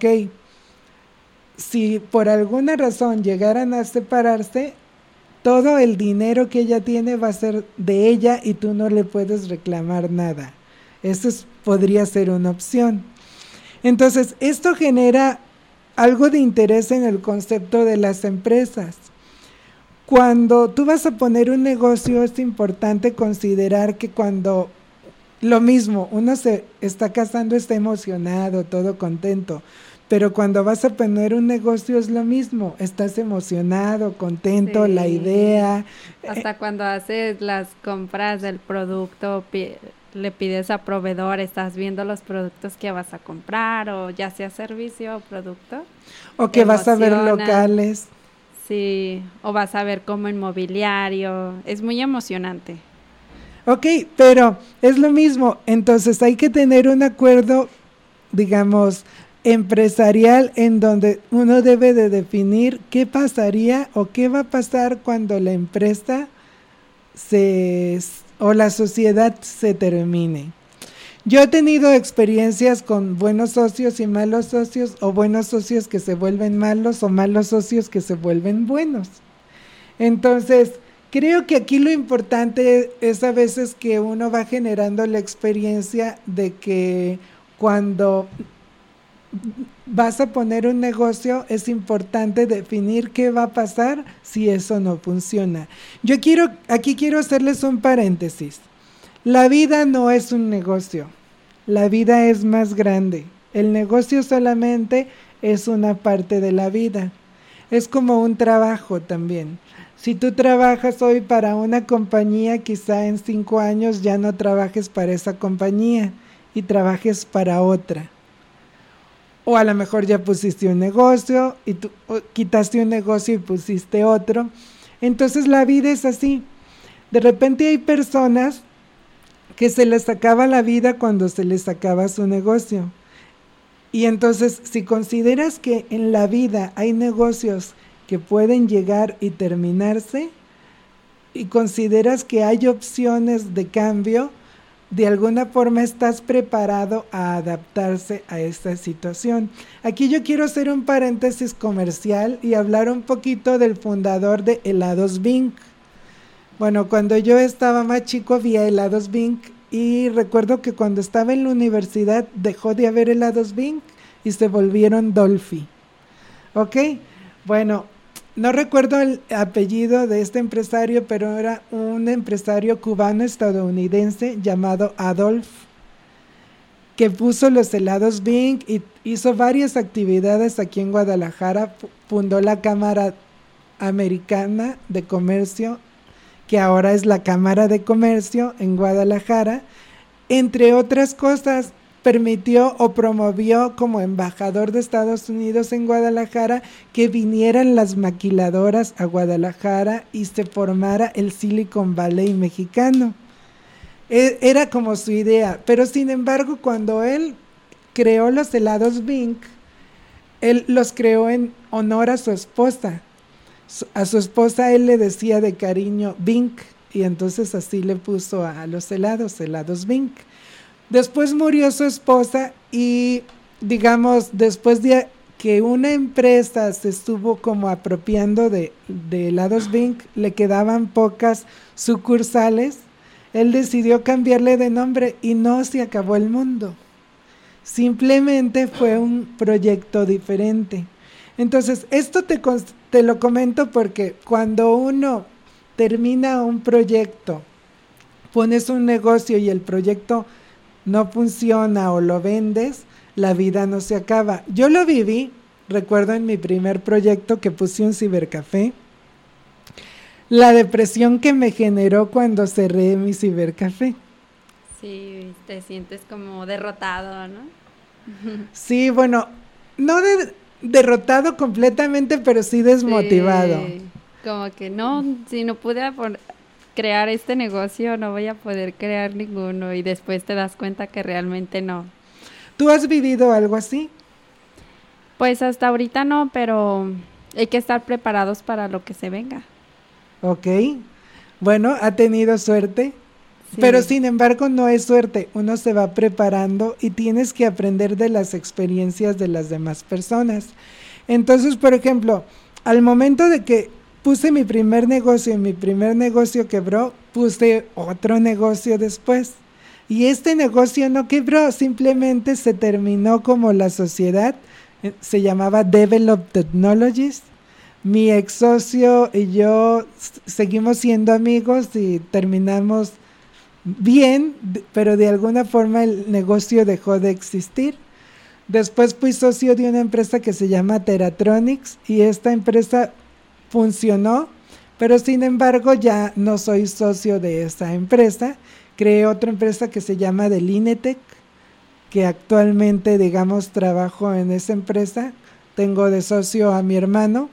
si por alguna razón llegaran a separarse, todo el dinero que ella tiene va a ser de ella y tú no le puedes reclamar nada. Eso es, podría ser una opción. Entonces, esto genera algo de interés en el concepto de las empresas. Cuando tú vas a poner un negocio, es importante considerar que cuando, lo mismo, uno se está casando, está emocionado, todo contento. Pero cuando vas a poner un negocio es lo mismo, estás emocionado, contento, Sí. la idea. Hasta cuando haces las compras del producto, pi- le pides a proveedor, estás viendo los productos que vas a comprar, o ya sea servicio o producto. O que vas a ver emociona. locales. Sí, o vas a ver como inmobiliario. Es muy emocionante. Ok, pero es lo mismo, entonces hay que tener un acuerdo, digamos, empresarial en donde uno debe de definir qué pasaría o qué va a pasar cuando la empresa se o la sociedad se termine. Yo he tenido experiencias con buenos socios y malos socios, o buenos socios que se vuelven malos o malos socios que se vuelven buenos. Entonces, creo que aquí lo importante es a veces que uno va generando la experiencia de que cuando vas a poner un negocio, es importante definir qué va a pasar si eso no funciona. Yo quiero, aquí quiero hacerles un paréntesis. La vida no es un negocio, la vida es más grande. El negocio solamente es una parte de la vida. Es como un trabajo también. Si tú trabajas hoy para una compañía, quizá en cinco años ya no trabajes para esa compañía y trabajes para otra. O a lo mejor ya pusiste un negocio y tú o quitaste un negocio y pusiste otro. Entonces la vida es así. De repente hay personas que se les acaba la vida cuando se les acaba su negocio. Y entonces, si consideras que en la vida hay negocios que pueden llegar y terminarse, y consideras que hay opciones de cambio, de alguna forma estás preparado a adaptarse a esta situación. Aquí yo quiero hacer un paréntesis comercial y hablar un poquito del fundador de Helados Bink. Bueno, cuando yo estaba más chico había Helados Bink y recuerdo que cuando estaba en la universidad dejó de haber Helados Bink y se volvieron Dolphy. ¿Ok? Bueno, no recuerdo el apellido de este empresario, pero era un empresario cubano-estadounidense llamado Adolf, que puso los helados Bink y hizo varias actividades aquí en Guadalajara. Fundó la Cámara Americana de Comercio, que ahora es la Cámara de Comercio en Guadalajara. Entre otras cosas, permitió o promovió como embajador de Estados Unidos en Guadalajara que vinieran las maquiladoras a Guadalajara y se formara el Silicon Valley mexicano. Era como su idea, pero sin embargo cuando él creó los helados Bink, él los creó en honor a su esposa. A su esposa él le decía de cariño Bink y entonces así le puso a los helados, helados Bink. Después murió su esposa y, digamos, después de que una empresa se estuvo como apropiando de, de helados Bink, le quedaban pocas sucursales, él decidió cambiarle de nombre y no se acabó el mundo. Simplemente fue un proyecto diferente. Entonces, esto te, te lo comento porque cuando uno termina un proyecto, pones un negocio y el proyecto no funciona o lo vendes, la vida no se acaba. Yo lo viví, recuerdo en mi primer proyecto que puse un cibercafé, la depresión que me generó cuando cerré mi cibercafé. Sí, te sientes como derrotado, ¿no? Sí, bueno, no de, derrotado completamente, pero sí desmotivado. Sí, como que no, si no pude por crear este negocio, no voy a poder crear ninguno y después te das cuenta que realmente no. ¿Tú has vivido algo así? Pues hasta ahorita no, pero hay que estar preparados para lo que se venga. Ok, bueno, ha tenido suerte, sí. Pero sin embargo no es suerte, uno se va preparando y tienes que aprender de las experiencias de las demás personas. Entonces, por ejemplo, al momento de que puse mi primer negocio y mi primer negocio quebró, puse otro negocio después. Y este negocio no quebró, simplemente se terminó como la sociedad, se llamaba Develop Technologies. Mi ex socio y yo seguimos siendo amigos y terminamos bien, pero de alguna forma el negocio dejó de existir. Después fui socio de una empresa que se llama Teratronics y esta empresa funcionó, pero sin embargo ya no soy socio de esa empresa. Creé otra empresa que se llama Delinetec, que actualmente, digamos, trabajo en esa empresa. Tengo de socio a mi hermano,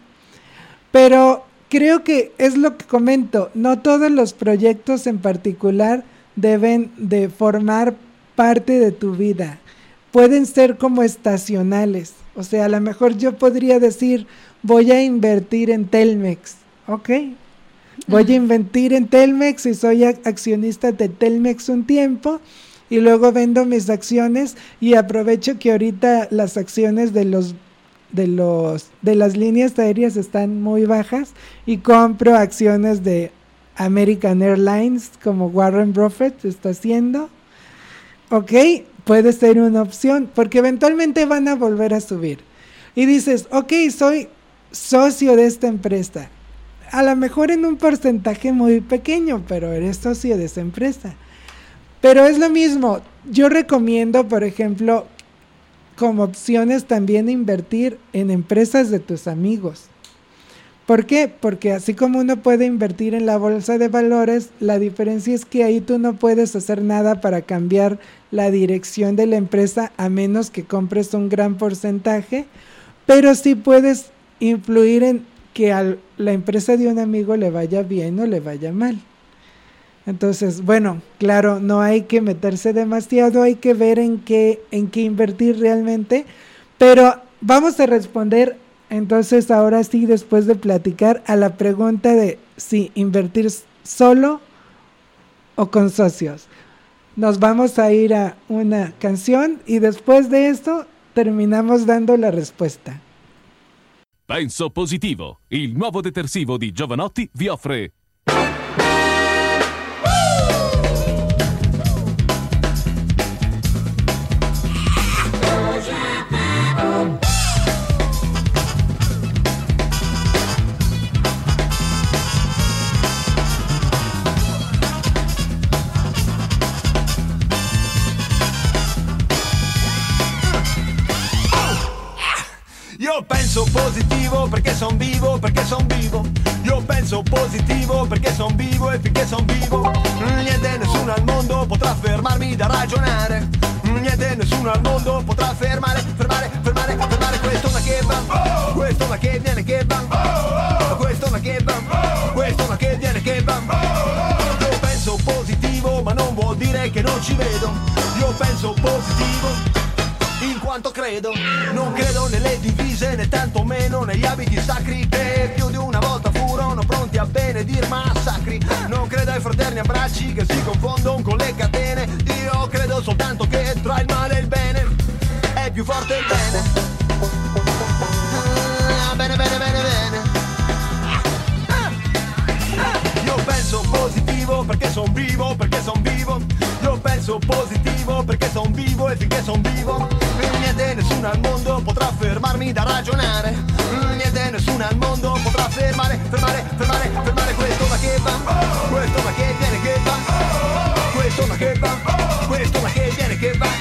pero creo que es lo que comento, no todos los proyectos en particular deben de formar parte de tu vida. Pueden ser como estacionales, o sea, a lo mejor yo podría decir, voy a invertir en Telmex, ¿ok? Voy a invertir en Telmex y soy accionista de Telmex un tiempo y luego vendo mis acciones y aprovecho que ahorita las acciones de los de los de las líneas aéreas están muy bajas y compro acciones de American Airlines como Warren Buffett está haciendo. ¿Ok? Puede ser una opción porque eventualmente van a volver a subir. Y dices, ok, soy socio de esta empresa. A lo mejor en un porcentaje muy pequeño, pero eres socio de esa empresa. Pero es lo mismo. Yo recomiendo, por ejemplo, como opciones también invertir en empresas de tus amigos. ¿Por qué? Porque así como uno puede invertir en la bolsa de valores, la diferencia es que ahí tú no puedes hacer nada para cambiar la dirección de la empresa a menos que compres un gran porcentaje, pero sí puedes influir en que a la empresa de un amigo le vaya bien o le vaya mal. Entonces, bueno, claro, no hay que meterse demasiado, hay que ver en qué, en qué invertir realmente, pero vamos a responder entonces ahora sí, después de platicar, a la pregunta de si invertir solo o con socios. nos vamos a ir a una canción y después de esto terminamos dando la respuesta. Penso Positivo, il nuovo detersivo di Giovanotti vi offre Io penso positivo perché son vivo, perché son vivo. Io penso positivo perché son vivo e finché son vivo niente, nessuno al mondo potrà fermarmi da ragionare. Niente, nessuno al mondo potrà fermare, fermare, fermare, fermare questo ma che va, questo ma che viene che va, questo ma che va, questo ma che viene che va. Io penso positivo ma non vuol dire che non ci vedo. Io penso positivo in quanto credo, non credo nelle divise né tantomeno negli abiti sacri che più di una volta furono pronti a benedir massacri. Non credo ai fraterni abbracci che si confondono con le catene. Io credo soltanto che tra il male e il bene è più forte il bene. Ah, bene, bene, bene, bene. Ah, ah. Io penso positivo perché son vivo, perché son vivo. Io penso positivo perché son vivo e finché son vivo niente, nessuno al mondo potrà fermarmi da ragionare. Niente, nessuno al mondo potrà fermare, fermare, fermare, fermare questo ma che va, questo ma che viene che va, questo ma che va, questo ma che viene che va.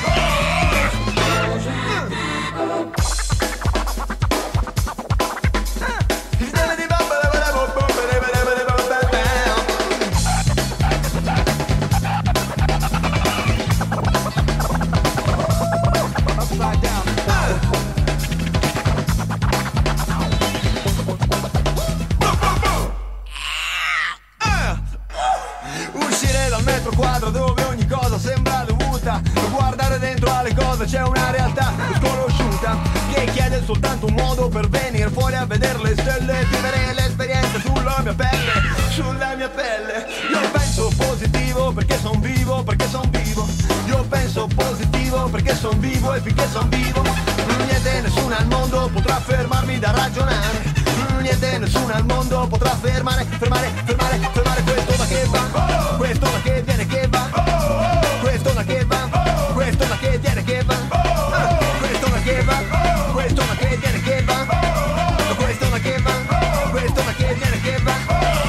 Dove ogni cosa sembra dovuta, guardare dentro alle cose c'è una realtà sconosciuta che chiede soltanto un modo per venire fuori a vedere le stelle, vivere l'esperienza sulla mia pelle, sulla mia pelle. Io penso positivo perché son vivo, perché son vivo. Io penso positivo perché son vivo e finché son vivo niente, nessuno al mondo potrà fermarmi da ragionare. Niente, nessuno al mondo potrà fermare, fermare, fermare, fermare questo ma che va, questo ma che viene che va, questo ma che va, questo ma che viene che va, questo ma che va, questo ma che viene che va, questo ma che va, questo ma che viene che va.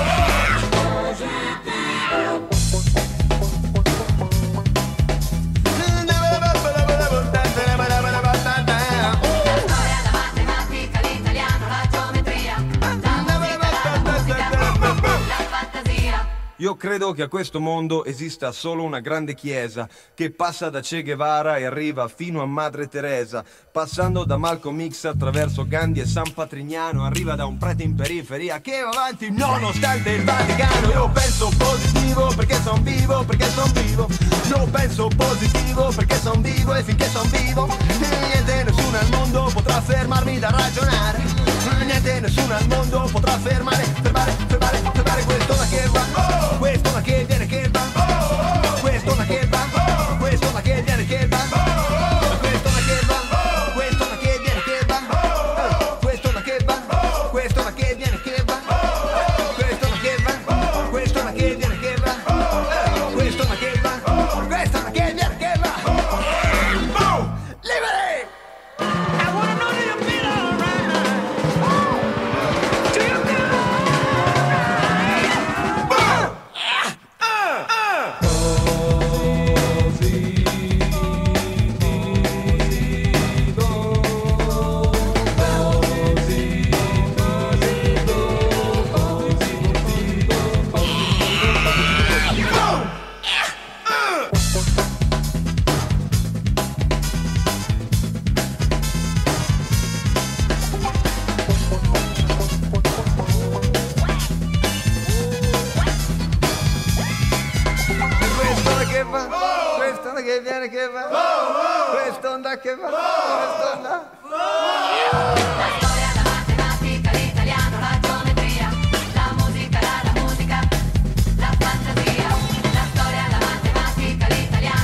Io credo che a questo mondo esista solo una grande chiesa che passa da Che Guevara e arriva fino a Madre Teresa, passando da Malcolm X attraverso Gandhi e San Patrignano, arriva da un prete in periferia che va avanti nonostante il Vaticano. Io penso positivo perché son vivo, perché son vivo. Io penso positivo perché son vivo e finché son vivo niente, nessuno al mondo potrà fermarmi da ragionare. Niente, nessuno al mondo potrà fermare, fermare, fermare, fermare questo ma che va, questo ma che viene che va, questo ma che va, questo ma che viene che va, questo ma che va, questo ma che viene che va, questo ma che va, questo ma che viene che va, questo ma che va, questo ma che viene che va, questo ma che va, questo ma che viene che va. Liberi! I wanna know that you feel alright. Do you feel Questa che viene che va, questa onda che va, questa onda. La storia, la matematica, l'italiano, la geometria, la musica, la, la musica, la fantasia. La storia, la matematica, l'italiano.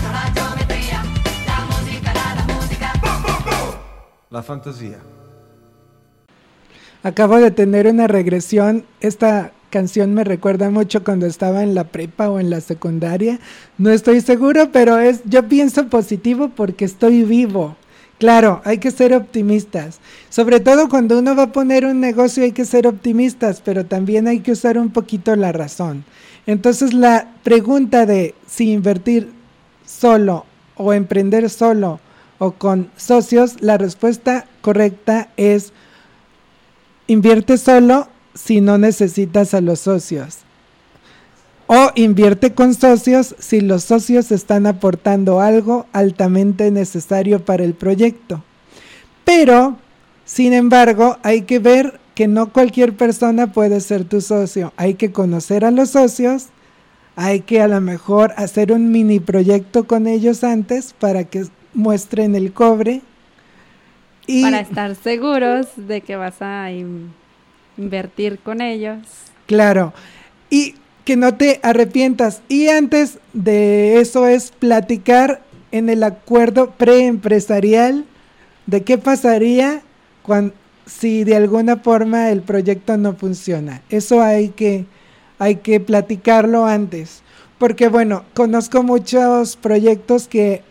fantasia. Acabo de tener una regresión. Esta canción me recuerda mucho cuando estaba en la prepa o en la secundaria. No estoy seguro, pero es, yo pienso positivo porque estoy vivo. Claro, hay que ser optimistas. Sobre todo cuando uno va a poner un negocio hay que ser optimistas, pero también hay que usar un poquito la razón. Entonces la pregunta de si invertir solo o emprender solo o con socios, la respuesta correcta es invierte solo si no necesitas a los socios. O invierte con socios si los socios están aportando algo altamente necesario para el proyecto. Pero, sin embargo, hay que ver que no cualquier persona puede ser tu socio. Hay que conocer a los socios, hay que a lo mejor hacer un mini proyecto con ellos antes para que muestren el cobre. Y para estar seguros de que vas a in- invertir con ellos. Claro, y que no te arrepientas. Y antes de eso es platicar en el acuerdo preempresarial de qué pasaría cuando, si de alguna forma el proyecto no funciona. Eso hay que, hay que platicarlo antes. Porque bueno, conozco muchos proyectos que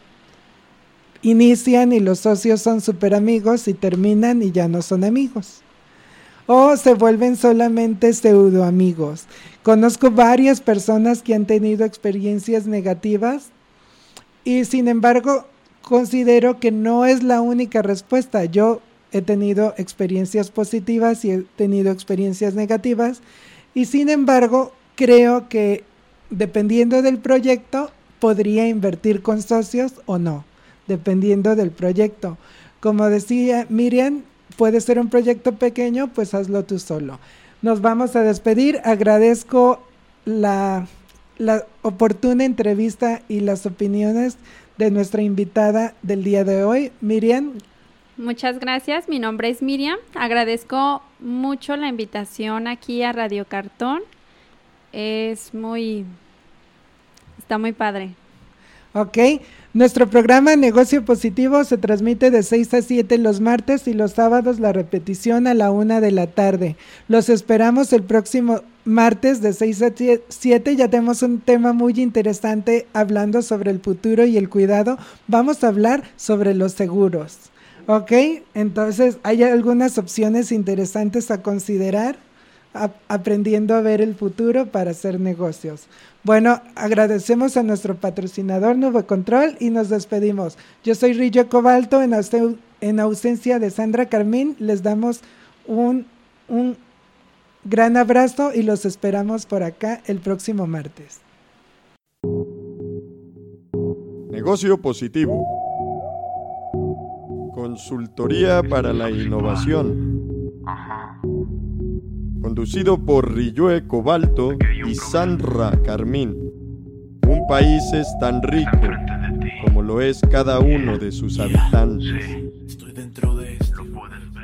inician y los socios son súper amigos y terminan y ya no son amigos. O se vuelven solamente pseudo amigos. Conozco varias personas que han tenido experiencias negativas y sin embargo considero que no es la única respuesta. Yo he tenido experiencias positivas y he tenido experiencias negativas y sin embargo creo que dependiendo del proyecto podría invertir con socios o no, dependiendo del proyecto. Como decía Miriam, puede ser un proyecto pequeño, pues hazlo tú solo. Nos vamos a despedir. Agradezco la, la oportuna entrevista y las opiniones de nuestra invitada del día de hoy, Miriam. Muchas gracias, mi nombre es Miriam. Agradezco mucho la invitación aquí a Radio Cartón. Es muy, está muy padre. Ok, nuestro programa Negocio Positivo se transmite de seis a siete los martes y los sábados la repetición a la una de la tarde. Los esperamos el próximo martes de seis a siete. Ya tenemos un tema muy interesante hablando sobre el futuro y el cuidado. Vamos a hablar sobre los seguros. Ok, entonces hay algunas opciones interesantes a considerar, a, aprendiendo a ver el futuro para hacer negocios. Bueno, agradecemos a nuestro patrocinador Nuevo Control y nos despedimos. Yo soy Rillo Cobalto, en, aus- en ausencia de Sandra Carmín, les damos un, un gran abrazo y los esperamos por acá el próximo martes. Negocio Positivo. Consultoría para la innovación. Conducido por Rilloe Cobalto y Sandra Carmín. Un país es tan rico como lo es cada uno de sus habitantes. Estoy dentro de esto.